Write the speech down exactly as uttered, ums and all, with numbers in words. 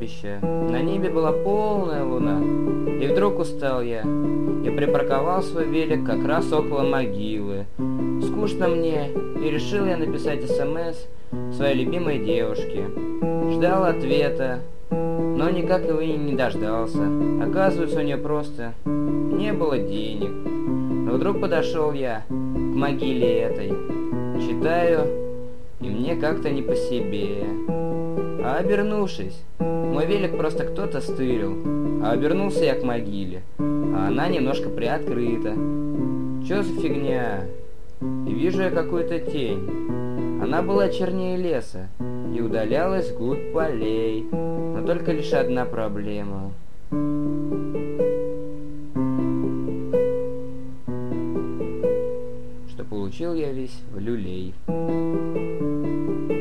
кладбище. На небе была полная луна. И вдруг устал я. Я припарковал свой велик как раз около могилы. Скучно мне, и решил я написать СМС своей любимой девушке. Ждал ответа, но никак его и не дождался. Оказывается, у нее просто не было денег. Но вдруг подошел я к могиле этой. Читаю, и мне как-то не по себе. А обернувшись, мой велик просто кто-то стырил. А обернулся я к могиле, а она немножко приоткрыта. Чё за фигня? И вижу я какую-то тень. Она была чернее леса и удалялась вглубь полей. Но только лишь одна проблема. Что получил я весь в люлей.